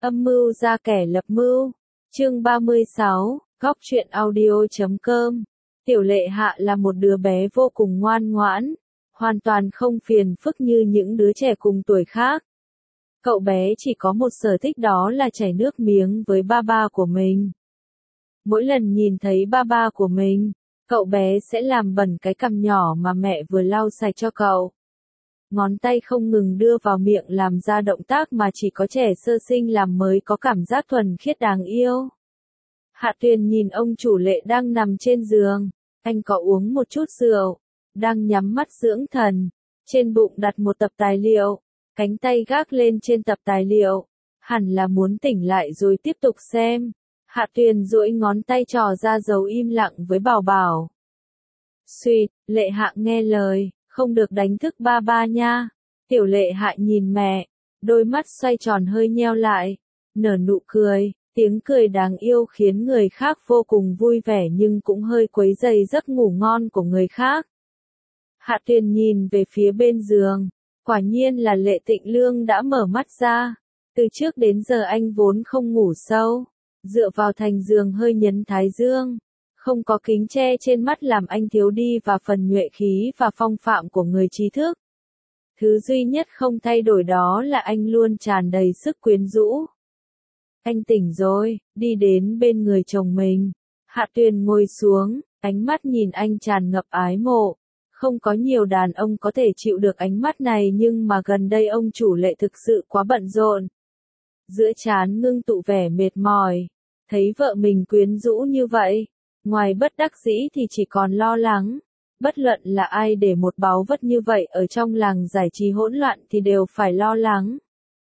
Âm mưu ra kẻ lập mưu. Chương 36, Góc truyện audio.com. Tiểu Lệ Hạ là một đứa bé vô cùng ngoan ngoãn, hoàn toàn không phiền phức như những đứa trẻ cùng tuổi khác. Cậu bé chỉ có một sở thích, đó là chảy nước miếng với ba ba của mình. Mỗi lần nhìn thấy ba ba của mình, cậu bé sẽ làm bẩn cái cằm nhỏ mà mẹ vừa lau sạch cho cậu. Ngón tay không ngừng đưa vào miệng làm ra động tác mà chỉ có trẻ sơ sinh làm mới có cảm giác thuần khiết đáng yêu. Hạ Tuyền nhìn ông chủ Lệ đang nằm trên giường, anh có uống một chút rượu, đang nhắm mắt dưỡng thần, trên bụng đặt một tập tài liệu, cánh tay gác lên trên tập tài liệu, hẳn là muốn tỉnh lại rồi tiếp tục xem. Hạ Tuyền duỗi ngón tay trò ra dấu im lặng với Bảo Bảo. Suýt, Lệ Hạ nghe lời, không được đánh thức ba ba nha. Tiểu Lệ Hạ nhìn mẹ, đôi mắt xoay tròn hơi nheo lại, nở nụ cười, tiếng cười đáng yêu khiến người khác vô cùng vui vẻ nhưng cũng hơi quấy rầy giấc ngủ ngon của người khác. Hạ Tuyền nhìn về phía bên giường, quả nhiên là Lệ Tịnh Lương đã mở mắt ra. Từ trước đến giờ anh vốn không ngủ sâu, dựa vào thành giường hơi nhấn thái dương. Không có kính che trên mắt làm anh thiếu đi và phần nhuệ khí và phong phạm của người trí thức. Thứ duy nhất không thay đổi đó là anh luôn tràn đầy sức quyến rũ. Anh tỉnh rồi, đi đến bên người chồng mình. Hạ Tuyền ngồi xuống, ánh mắt nhìn anh tràn ngập ái mộ. Không có nhiều đàn ông có thể chịu được ánh mắt này nhưng mà gần đây ông chủ Lệ thực sự quá bận rộn. Giữa trán ngưng tụ vẻ mệt mỏi, thấy vợ mình quyến rũ như vậy. Ngoài bất đắc dĩ thì chỉ còn lo lắng. Bất luận là ai để một báu vật như vậy ở trong làng giải trí hỗn loạn thì đều phải lo lắng.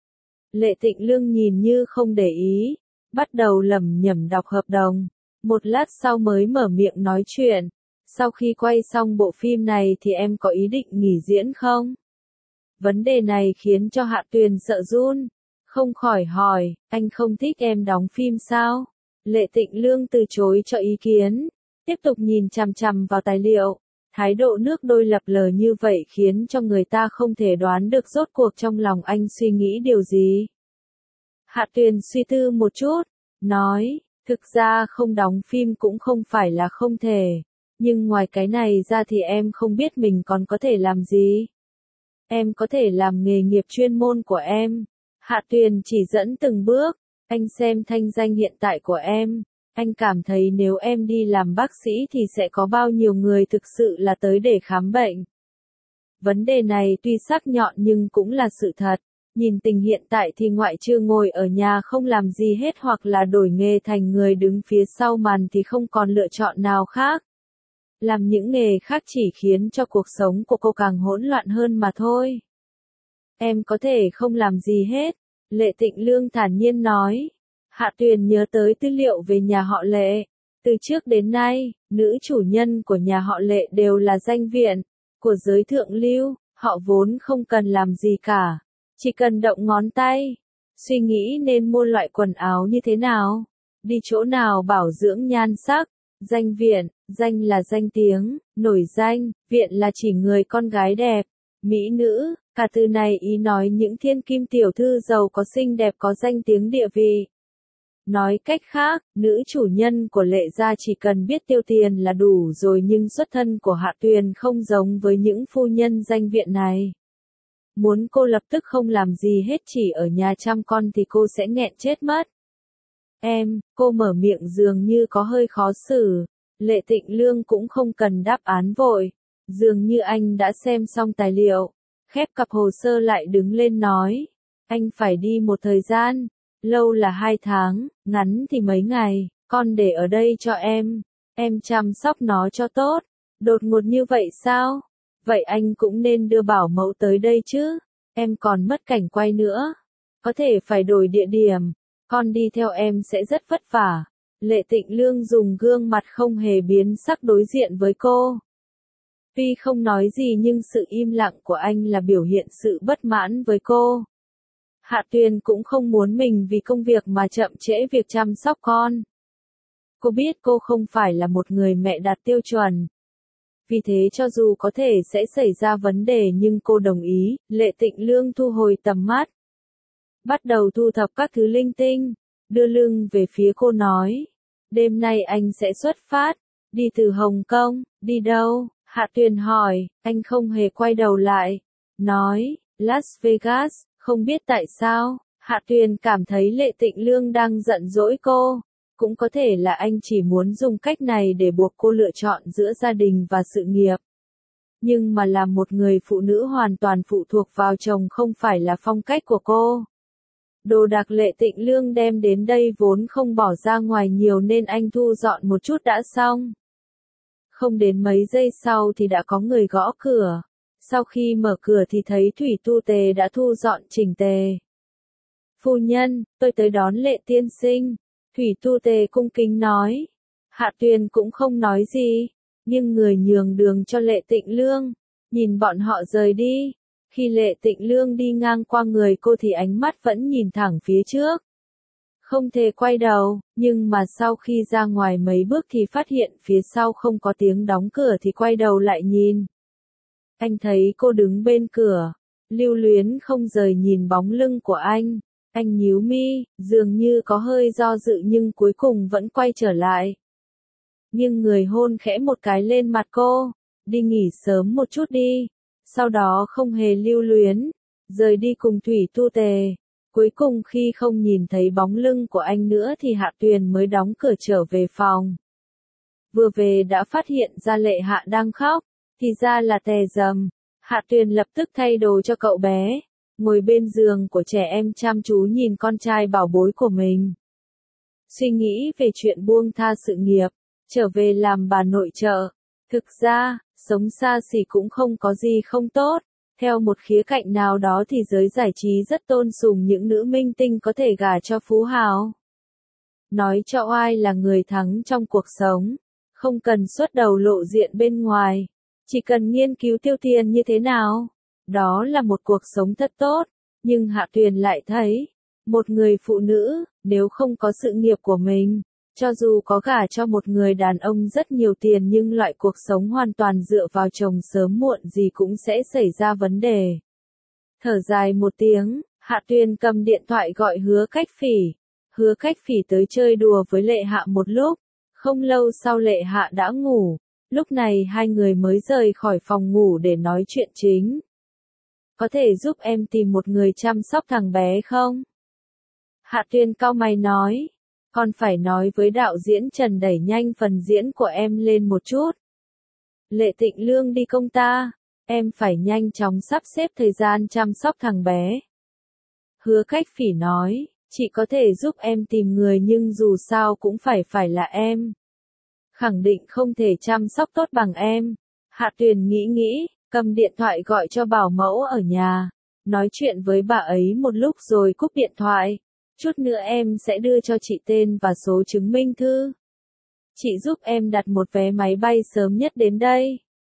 Lệ Tịnh Lương nhìn như không để ý, bắt đầu lẩm nhẩm đọc hợp đồng. Một lát sau mới mở miệng nói chuyện. Sau khi quay xong bộ phim này thì em có ý định nghỉ diễn không? Vấn đề này khiến cho Hạ Tuyền sợ run. Không khỏi hỏi, anh không thích em đóng phim sao? Lệ Tịnh Lương từ chối cho ý kiến, tiếp tục nhìn chằm chằm vào tài liệu. Thái độ nước đôi lập lờ như vậy khiến cho người ta không thể đoán được rốt cuộc trong lòng anh suy nghĩ điều gì. Hạ Tuyền suy tư một chút, nói, thực ra không đóng phim cũng không phải là không thể, nhưng ngoài cái này ra thì em không biết mình còn có thể làm gì. Em có thể làm nghề nghiệp chuyên môn của em. Hạ Tuyền chỉ dẫn từng bước. Anh xem thanh danh hiện tại của em, anh cảm thấy nếu em đi làm bác sĩ thì sẽ có bao nhiêu người thực sự là tới để khám bệnh. Vấn đề này tuy sắc nhọn nhưng cũng là sự thật. Nhìn tình hiện tại thì ngoại trừ ngồi ở nhà không làm gì hết hoặc là đổi nghề thành người đứng phía sau màn thì không còn lựa chọn nào khác. Làm những nghề khác chỉ khiến cho cuộc sống của cô càng hỗn loạn hơn mà thôi. Em có thể không làm gì hết. Lệ Tịnh Lương thản nhiên nói. Hạ Tuyền nhớ tới tư liệu về nhà họ Lệ. Từ trước đến nay, nữ chủ nhân của nhà họ Lệ đều là danh viện của giới thượng lưu, họ vốn không cần làm gì cả, chỉ cần động ngón tay, suy nghĩ nên mua loại quần áo như thế nào, đi chỗ nào bảo dưỡng nhan sắc. Danh viện, danh là danh tiếng, nổi danh, viện là chỉ người con gái đẹp, mỹ nữ. Cả từ này ý nói những thiên kim tiểu thư giàu có xinh đẹp có danh tiếng địa vị. Nói cách khác, nữ chủ nhân của Lệ gia chỉ cần biết tiêu tiền là đủ rồi nhưng xuất thân của Hạ Tuyền không giống với những phu nhân danh viện này. Muốn cô lập tức không làm gì hết chỉ ở nhà chăm con thì cô sẽ nghẹn chết mất. Cô mở miệng dường như có hơi khó xử. Lệ Tịnh Lương cũng không cần đáp án vội. Dường như anh đã xem xong tài liệu. Khép cặp hồ sơ lại đứng lên nói. Anh phải đi một thời gian. Lâu là 2 tháng, ngắn thì mấy ngày. Con để ở đây cho em. Em chăm sóc nó cho tốt. Đột ngột như vậy sao? Vậy anh cũng nên đưa bảo mẫu tới đây chứ. Em còn mất cảnh quay nữa. Có thể phải đổi địa điểm. Con đi theo em sẽ rất vất vả. Lệ Tịnh Lương dùng gương mặt không hề biến sắc đối diện với cô. Tuy không nói gì nhưng sự im lặng của anh là biểu hiện sự bất mãn với cô. Hạ Tuyền cũng không muốn mình vì công việc mà chậm trễ việc chăm sóc con. Cô biết cô không phải là một người mẹ đạt tiêu chuẩn. Vì thế cho dù có thể sẽ xảy ra vấn đề nhưng cô đồng ý. Lệ Tịnh Lương thu hồi tầm mắt. bắt đầu thu thập các thứ linh tinh, đưa lưng về phía cô nói. Đêm nay anh sẽ xuất phát, đi từ Hồng Kông, đi đâu? Hạ Tuyền hỏi, anh không hề quay đầu lại, nói, Las Vegas, không biết tại sao, Hạ Tuyền cảm thấy Lệ Tịnh Lương đang giận dỗi cô, cũng có thể là anh chỉ muốn dùng cách này để buộc cô lựa chọn giữa gia đình và sự nghiệp. Nhưng mà làm một người phụ nữ hoàn toàn phụ thuộc vào chồng không phải là phong cách của cô. Đồ đạc Lệ Tịnh Lương đem đến đây vốn không bỏ ra ngoài nhiều nên anh thu dọn một chút đã xong. Không đến mấy giây sau thì đã có người gõ cửa. Sau khi mở cửa thì thấy Thủy Tu Tề đã thu dọn chỉnh tề. Phu nhân, tôi tới đón Lệ tiên sinh. Thủy Tu Tề cung kính nói. Hạ Tuyền cũng không nói gì, nhưng người nhường đường cho Lệ Tịnh Lương, nhìn bọn họ rời đi. Khi Lệ Tịnh Lương đi ngang qua người cô thì ánh mắt vẫn nhìn thẳng phía trước. Không thể quay đầu, nhưng mà sau khi ra ngoài mấy bước thì phát hiện phía sau không có tiếng đóng cửa thì quay đầu lại nhìn. Anh thấy cô đứng bên cửa, lưu luyến không rời nhìn bóng lưng của anh. Anh nhíu mi, dường như có hơi do dự nhưng cuối cùng vẫn quay trở lại. Nhưng người hôn khẽ một cái lên mặt cô, đi nghỉ sớm một chút đi. Sau đó không hề lưu luyến, rời đi cùng Thủy Tu Tề. Cuối cùng khi không nhìn thấy bóng lưng của anh nữa thì Hạ Tuyền mới đóng cửa trở về phòng. Vừa về đã phát hiện ra Lệ Hạ đang khóc, thì ra là Tè Dầm. Hạ Tuyền lập tức thay đồ cho cậu bé, ngồi bên giường của trẻ em chăm chú nhìn con trai bảo bối của mình. Suy nghĩ về chuyện buông tha sự nghiệp, trở về làm bà nội trợ. Thực ra, sống xa xỉ cũng không có gì không tốt. Theo một khía cạnh nào đó thì giới giải trí rất tôn sùng những nữ minh tinh có thể gả cho phú hào. Nói cho ai là người thắng trong cuộc sống, không cần xuất đầu lộ diện bên ngoài, chỉ cần nghiên cứu tiêu tiền như thế nào. Đó là một cuộc sống thật tốt, nhưng Hạ Tuyền lại thấy, một người phụ nữ, nếu không có sự nghiệp của mình, cho dù có gả cho một người đàn ông rất nhiều tiền nhưng loại cuộc sống hoàn toàn dựa vào chồng sớm muộn gì cũng sẽ xảy ra vấn đề. Thở dài một tiếng, Hạ Tuyền cầm điện thoại gọi Hứa Cách Phỉ. Hứa Cách Phỉ tới chơi đùa với Lệ Hạ một lúc, không lâu sau Lệ Hạ đã ngủ, lúc này hai người mới rời khỏi phòng ngủ để nói chuyện chính. Có thể giúp em tìm một người chăm sóc thằng bé không? Hạ Tuyền cau mày nói. Còn phải nói với đạo diễn Trần đẩy nhanh phần diễn của em lên một chút. Lệ Tịnh Lương đi công ta, em phải nhanh chóng sắp xếp thời gian chăm sóc thằng bé. Hứa Cách Phỉ nói, chị có thể giúp em tìm người nhưng dù sao cũng phải là em. Khẳng định không thể chăm sóc tốt bằng em. Hạ Tuyền nghĩ, cầm điện thoại gọi cho bảo mẫu ở nhà, nói chuyện với bà ấy một lúc rồi cúp điện thoại. Chút nữa em sẽ đưa cho chị tên và số chứng minh thư. Chị giúp em đặt một vé máy bay sớm nhất đến đây.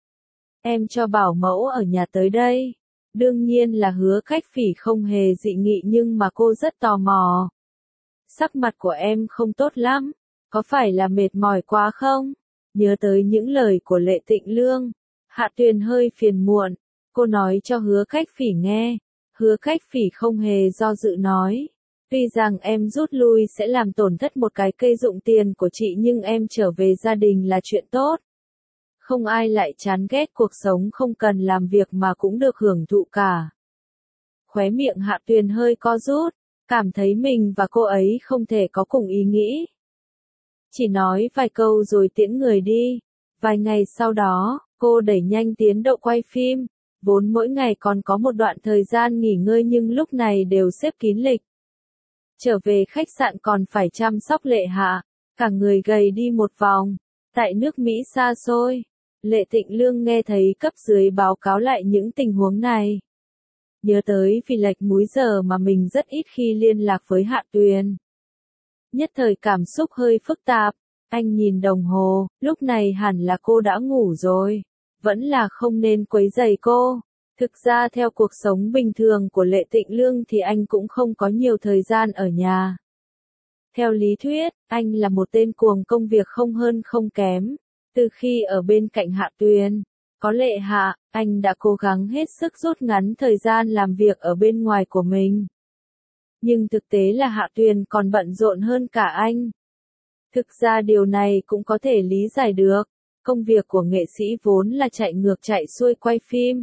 Em cho bảo mẫu ở nhà tới đây. Đương nhiên là Hứa Cách Phỉ không hề dị nghị nhưng mà cô rất tò mò. Sắc mặt của em không tốt lắm, có phải là mệt mỏi quá không? Nhớ tới những lời của Lệ Tịnh Lương, Hạ Tuyền hơi phiền muộn, cô nói cho Hứa Cách Phỉ nghe. Hứa Cách Phỉ không hề do dự nói. Tuy rằng em rút lui sẽ làm tổn thất một cái cây dụng tiền của chị nhưng em trở về gia đình là chuyện tốt. Không ai lại chán ghét cuộc sống không cần làm việc mà cũng được hưởng thụ cả. Khóe miệng Hạ Tuyền hơi co rút, cảm thấy mình và cô ấy không thể có cùng ý nghĩ. Chỉ nói vài câu rồi tiễn người đi. Vài ngày sau đó, cô đẩy nhanh tiến độ quay phim, vốn mỗi ngày còn có một đoạn thời gian nghỉ ngơi nhưng lúc này đều xếp kín lịch. Trở về khách sạn còn phải chăm sóc Lệ Hạ, cả người gầy đi một vòng. Tại nước Mỹ xa xôi, Lệ Tịnh Lương nghe thấy cấp dưới báo cáo lại những tình huống này. Nhớ tới vì lệch múi giờ mà mình rất ít khi liên lạc với Hạ Tuyền. Nhất thời cảm xúc hơi phức tạp, anh nhìn đồng hồ, lúc này hẳn là cô đã ngủ rồi. Vẫn là không nên quấy rầy cô. Thực ra theo cuộc sống bình thường của Lệ Tịnh Lương thì anh cũng không có nhiều thời gian ở nhà. Theo lý thuyết, anh là một tên cuồng công việc không hơn không kém. Từ khi ở bên cạnh Hạ Tuyền, có Lệ Hạ, anh đã cố gắng hết sức rút ngắn thời gian làm việc ở bên ngoài của mình. Nhưng thực tế là Hạ Tuyền còn bận rộn hơn cả anh. Thực ra điều này cũng có thể lý giải được. Công việc của nghệ sĩ vốn là chạy ngược chạy xuôi quay phim,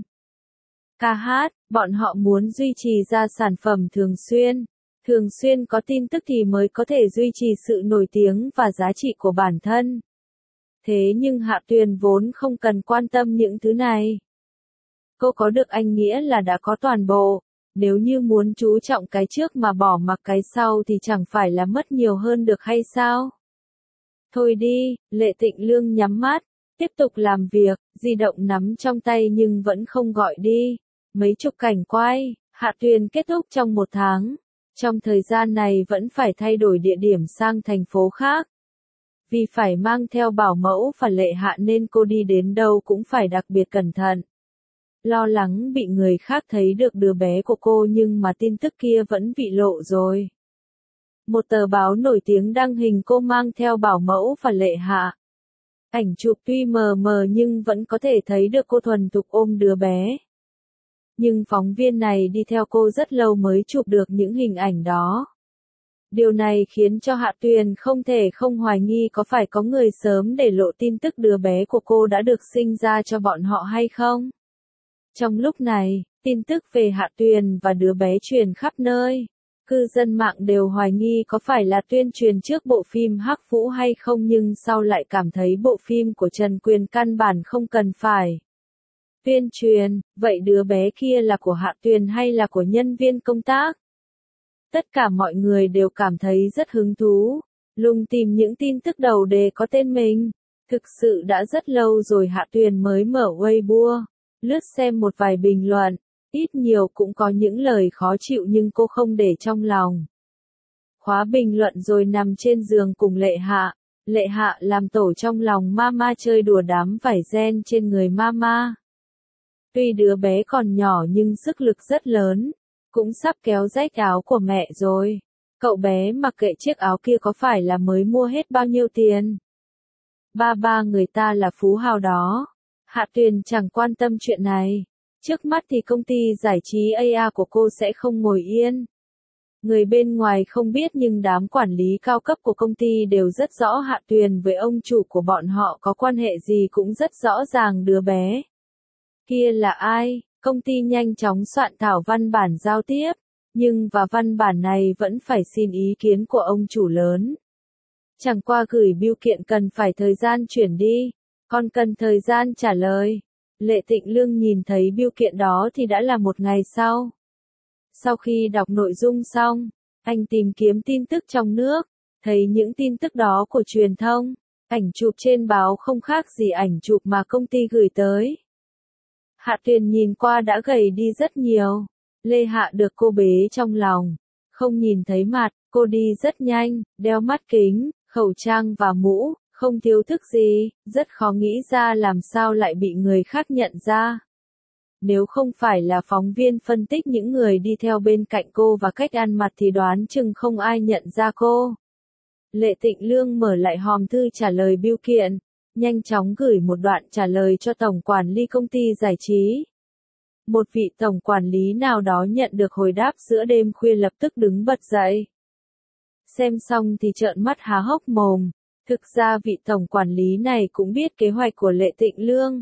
ca hát, bọn họ muốn duy trì ra sản phẩm thường xuyên. Thường xuyên có tin tức thì mới có thể duy trì sự nổi tiếng và giá trị của bản thân. Thế nhưng Hạ Tuyền vốn không cần quan tâm những thứ này. Cô có được anh nghĩa là đã có toàn bộ. Nếu như muốn chú trọng cái trước mà bỏ mặc cái sau thì chẳng phải là mất nhiều hơn được hay sao? Thôi đi, Lệ Tịnh Lương nhắm mắt, tiếp tục làm việc, di động nắm trong tay nhưng vẫn không gọi đi. Mấy chục cảnh quay, Hạ Tuyền kết thúc trong 1 tháng. Trong thời gian này vẫn phải thay đổi địa điểm sang thành phố khác. Vì phải mang theo bảo mẫu và Lệ Hạ nên cô đi đến đâu cũng phải đặc biệt cẩn thận. Lo lắng bị người khác thấy được đứa bé của cô nhưng mà tin tức kia vẫn bị lộ rồi. Một tờ báo nổi tiếng đăng hình cô mang theo bảo mẫu và Lệ Hạ. Ảnh chụp tuy mờ mờ nhưng vẫn có thể thấy được cô thuần thục ôm đứa bé. Nhưng phóng viên này đi theo cô rất lâu mới chụp được những hình ảnh đó. Điều này khiến cho Hạ Tuyền không thể không hoài nghi có phải có người sớm để lộ tin tức đứa bé của cô đã được sinh ra cho bọn họ hay không. Trong lúc này, tin tức về Hạ Tuyền và đứa bé truyền khắp nơi. Cư dân mạng đều hoài nghi có phải là tuyên truyền trước bộ phim Hắc Vũ hay không nhưng sau lại cảm thấy bộ phim của Trần Quyền căn bản không cần phải tuyên truyền, vậy đứa bé kia là của Hạ Tuyền hay là của nhân viên công tác? Tất cả mọi người đều cảm thấy rất hứng thú, lùng tìm những tin tức đầu đề có tên mình. Thực sự đã rất lâu rồi Hạ Tuyền mới mở Weibo, lướt xem một vài bình luận, ít nhiều cũng có những lời khó chịu nhưng cô không để trong lòng. Khóa bình luận rồi nằm trên giường cùng Lệ Hạ làm tổ trong lòng mama chơi đùa đám vải ren trên người mama. Tuy đứa bé còn nhỏ nhưng sức lực rất lớn, cũng sắp kéo rách áo của mẹ rồi. Cậu bé mặc kệ chiếc áo kia có phải là mới mua hết bao nhiêu tiền? Ba người ta là phú hào đó. Hạ Tuyền chẳng quan tâm chuyện này. Trước mắt thì công ty giải trí AA của cô sẽ không ngồi yên. Người bên ngoài không biết nhưng đám quản lý cao cấp của công ty đều rất rõ Hạ Tuyền với ông chủ của bọn họ có quan hệ gì cũng rất rõ ràng đứa bé kia là ai. Công ty nhanh chóng soạn thảo văn bản giao tiếp, nhưng và văn bản này vẫn phải xin ý kiến của ông chủ lớn. Chẳng qua gửi bưu kiện cần phải thời gian chuyển đi, còn cần thời gian trả lời. Lệ Tịnh Lương nhìn thấy bưu kiện đó thì đã là 1 ngày sau. Sau khi đọc nội dung xong, anh tìm kiếm tin tức trong nước, thấy những tin tức đó của truyền thông, ảnh chụp trên báo không khác gì ảnh chụp mà công ty gửi tới. Hạ Tuyền nhìn qua đã gầy đi rất nhiều. Lê Hạ được cô bế trong lòng. Không nhìn thấy mặt, cô đi rất nhanh, đeo mắt kính, khẩu trang và mũ, không thiếu thức gì, rất khó nghĩ ra làm sao lại bị người khác nhận ra. Nếu không phải là phóng viên phân tích những người đi theo bên cạnh cô và cách ăn mặc thì đoán chừng không ai nhận ra cô. Lệ Tịnh Lương mở lại hòm thư trả lời bưu kiện, nhanh chóng gửi một đoạn trả lời cho tổng quản lý công ty giải trí. Một vị tổng quản lý nào đó nhận được hồi đáp giữa đêm khuya lập tức đứng bật dậy. Xem xong thì trợn mắt há hốc mồm, thực ra vị tổng quản lý này cũng biết kế hoạch của Lệ Tịnh Lương.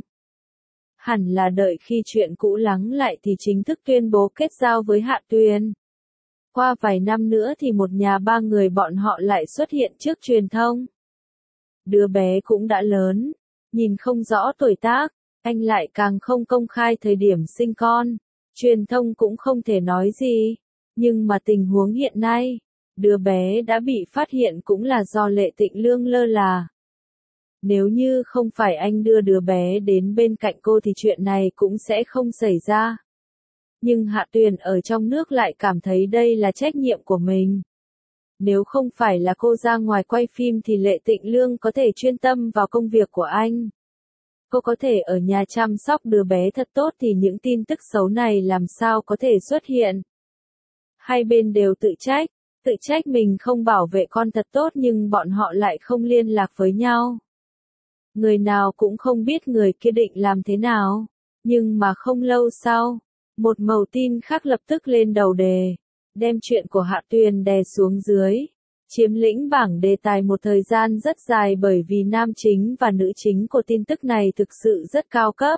Hẳn là đợi khi chuyện cũ lắng lại thì chính thức tuyên bố kết giao với Hạ Tuyền. Qua vài năm nữa thì một nhà 3 người bọn họ lại xuất hiện trước truyền thông. Đứa bé cũng đã lớn, nhìn không rõ tuổi tác, anh lại càng không công khai thời điểm sinh con, truyền thông cũng không thể nói gì. Nhưng mà tình huống hiện nay, đứa bé đã bị phát hiện cũng là do Lệ Tịnh Lương lơ là. Nếu như không phải anh đưa đứa bé đến bên cạnh cô thì chuyện này cũng sẽ không xảy ra. Nhưng Hạ Tuyền ở trong nước lại cảm thấy đây là trách nhiệm của mình. Nếu không phải là cô ra ngoài quay phim thì Lệ Tịnh Lương có thể chuyên tâm vào công việc của anh. Cô có thể ở nhà chăm sóc đứa bé thật tốt thì những tin tức xấu này làm sao có thể xuất hiện. Hai bên đều tự trách mình không bảo vệ con thật tốt nhưng bọn họ lại không liên lạc với nhau. Người nào cũng không biết người kia định làm thế nào. Nhưng mà không lâu sau, một mẩu tin khác lập tức lên đầu đề. đem chuyện của Hạ Tuyền đè xuống dưới, chiếm lĩnh bảng đề tài một thời gian rất dài bởi vì nam chính và nữ chính của tin tức này thực sự rất cao cấp.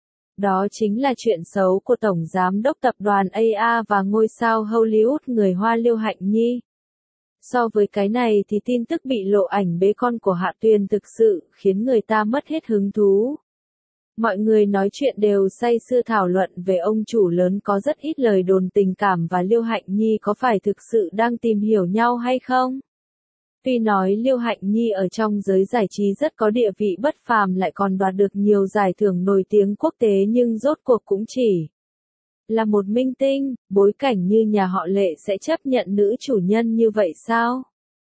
Đó chính là chuyện xấu của Tổng Giám đốc Tập đoàn AA và ngôi sao Hollywood người Hoa Liêu Hạnh Nhi. So với cái này thì tin tức bị lộ ảnh bế con của Hạ Tuyền thực sự khiến người ta mất hết hứng thú. Mọi người nói chuyện đều say sưa thảo luận về ông chủ lớn có rất ít lời đồn tình cảm và Liêu Hạnh Nhi có phải thực sự đang tìm hiểu nhau hay không? Tuy nói Liêu Hạnh Nhi ở trong giới giải trí rất có địa vị bất phàm lại còn đoạt được nhiều giải thưởng nổi tiếng quốc tế nhưng rốt cuộc cũng chỉ là một minh tinh, bối cảnh như nhà họ Lệ sẽ chấp nhận nữ chủ nhân như vậy sao?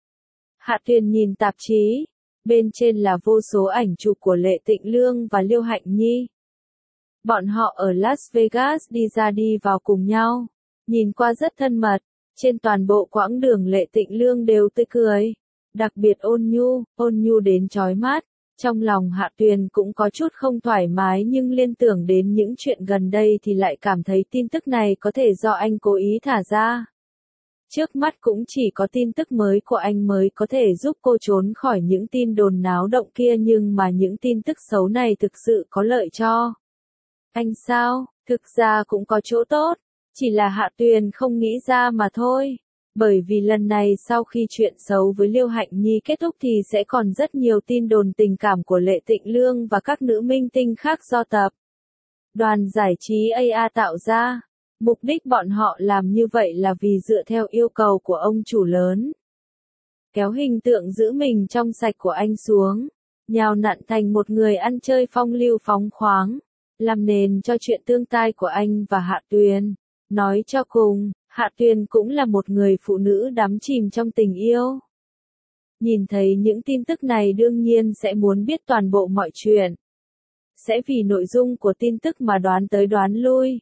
Hạ Tuyền nhìn tạp chí, bên trên là vô số ảnh chụp của Lệ Tịnh Lương và Liêu Hạnh Nhi. Bọn họ ở Las Vegas đi ra đi vào cùng nhau, nhìn qua rất thân mật, trên toàn bộ quãng đường Lệ Tịnh Lương đều tươi cười, đặc biệt ôn nhu đến chói mắt. Trong lòng Hạ Tuyền cũng có chút không thoải mái nhưng liên tưởng đến những chuyện gần đây thì lại cảm thấy tin tức này có thể do anh cố ý thả ra. Trước mắt cũng chỉ có tin tức mới của anh mới có thể giúp cô trốn khỏi những tin đồn náo động kia nhưng mà những tin tức xấu này thực sự có lợi cho anh sao? Thực ra cũng có chỗ tốt, chỉ là Hạ Tuyền không nghĩ ra mà thôi. Bởi vì lần này sau khi chuyện xấu với Liêu Hạnh Nhi kết thúc thì sẽ còn rất nhiều tin đồn tình cảm của Lệ Tịnh Lương và các nữ minh tinh khác do tập đoàn giải trí AA tạo ra. Mục đích bọn họ làm như vậy là vì dựa theo yêu cầu của ông chủ lớn. Kéo hình tượng giữ mình trong sạch của anh xuống, nhào nặn thành một người ăn chơi phong lưu phóng khoáng, làm nền cho chuyện tương tai của anh và Hạ Tuyền. Nói cho cùng, Hạ Tuyền cũng là một người phụ nữ đắm chìm trong tình yêu. Nhìn thấy những tin tức này đương nhiên sẽ muốn biết toàn bộ mọi chuyện. Sẽ vì nội dung của tin tức mà đoán tới đoán lui.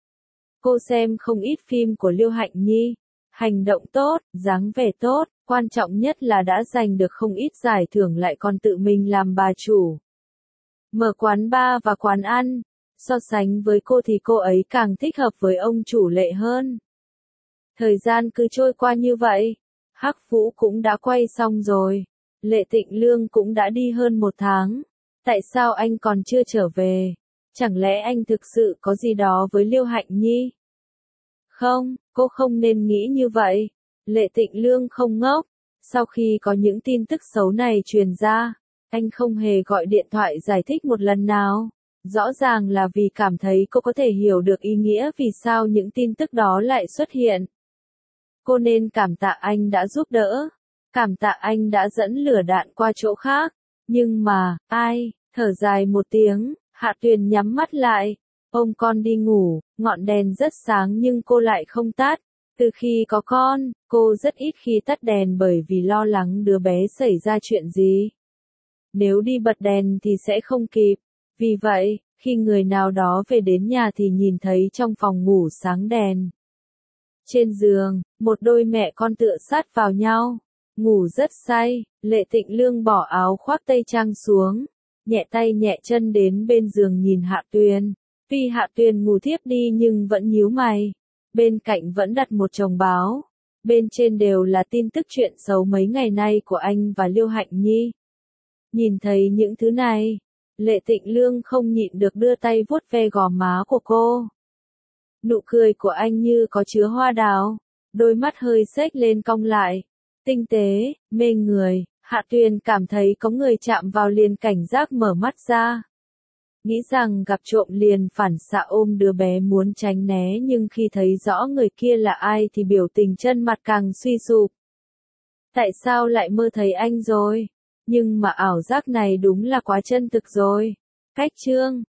Cô xem không ít phim của Liêu Hạnh Nhi. Hành động tốt, dáng vẻ tốt, quan trọng nhất là đã giành được không ít giải thưởng lại còn tự mình làm bà chủ. Mở quán bar và quán ăn. So sánh với cô thì cô ấy càng thích hợp với ông chủ Lệ hơn. Thời gian cứ trôi qua như vậy. Hắc Vũ cũng đã quay xong rồi. Lệ Tịnh Lương cũng đã đi hơn 1 tháng. Tại sao anh còn chưa trở về? Chẳng lẽ anh thực sự có gì đó với Liêu Hạnh Nhi? Không, cô không nên nghĩ như vậy. Lệ Tịnh Lương không ngốc. Sau khi có những tin tức xấu này truyền ra, anh không hề gọi điện thoại giải thích một lần nào. Rõ ràng là vì cảm thấy cô có thể hiểu được ý nghĩa vì sao những tin tức đó lại xuất hiện. Cô nên cảm tạ anh đã giúp đỡ. Cảm tạ anh đã dẫn lửa đạn qua chỗ khác. Nhưng mà, thở dài một tiếng, Hạ Tuyền nhắm mắt lại. Ôm con đi ngủ, ngọn đèn rất sáng nhưng cô lại không tắt. Từ khi có con, cô rất ít khi tắt đèn bởi vì lo lắng đứa bé xảy ra chuyện gì. Nếu đi bật đèn thì sẽ không kịp. Vì vậy, khi người nào đó về đến nhà thì nhìn thấy trong phòng ngủ sáng đèn. Trên giường, một đôi mẹ con tựa sát vào nhau, ngủ rất say. Lệ Tịnh Lương bỏ áo khoác tây trang xuống, nhẹ tay nhẹ chân đến bên giường nhìn Hạ Tuyền. Tuy Hạ Tuyền ngủ thiếp đi nhưng vẫn nhíu mày. Bên cạnh vẫn đặt một chồng báo. Bên trên đều là tin tức chuyện xấu mấy ngày nay của anh và Liêu Hạnh Nhi. Nhìn thấy những thứ này, Lệ Tịnh Lương không nhịn được đưa tay vuốt ve gò má của cô. Nụ cười của anh như có chứa hoa đào, đôi mắt hơi xếch lên cong lại, tinh tế, mê người. Hạ Tuyền cảm thấy có người chạm vào liền cảnh giác mở mắt ra. Nghĩ rằng gặp trộm liền phản xạ ôm đứa bé muốn tránh né nhưng khi thấy rõ người kia là ai thì biểu tình chân mặt càng suy sụp. Tại sao lại mơ thấy anh rồi? Nhưng mà ảo giác này đúng là quá chân thực rồi. Cách chương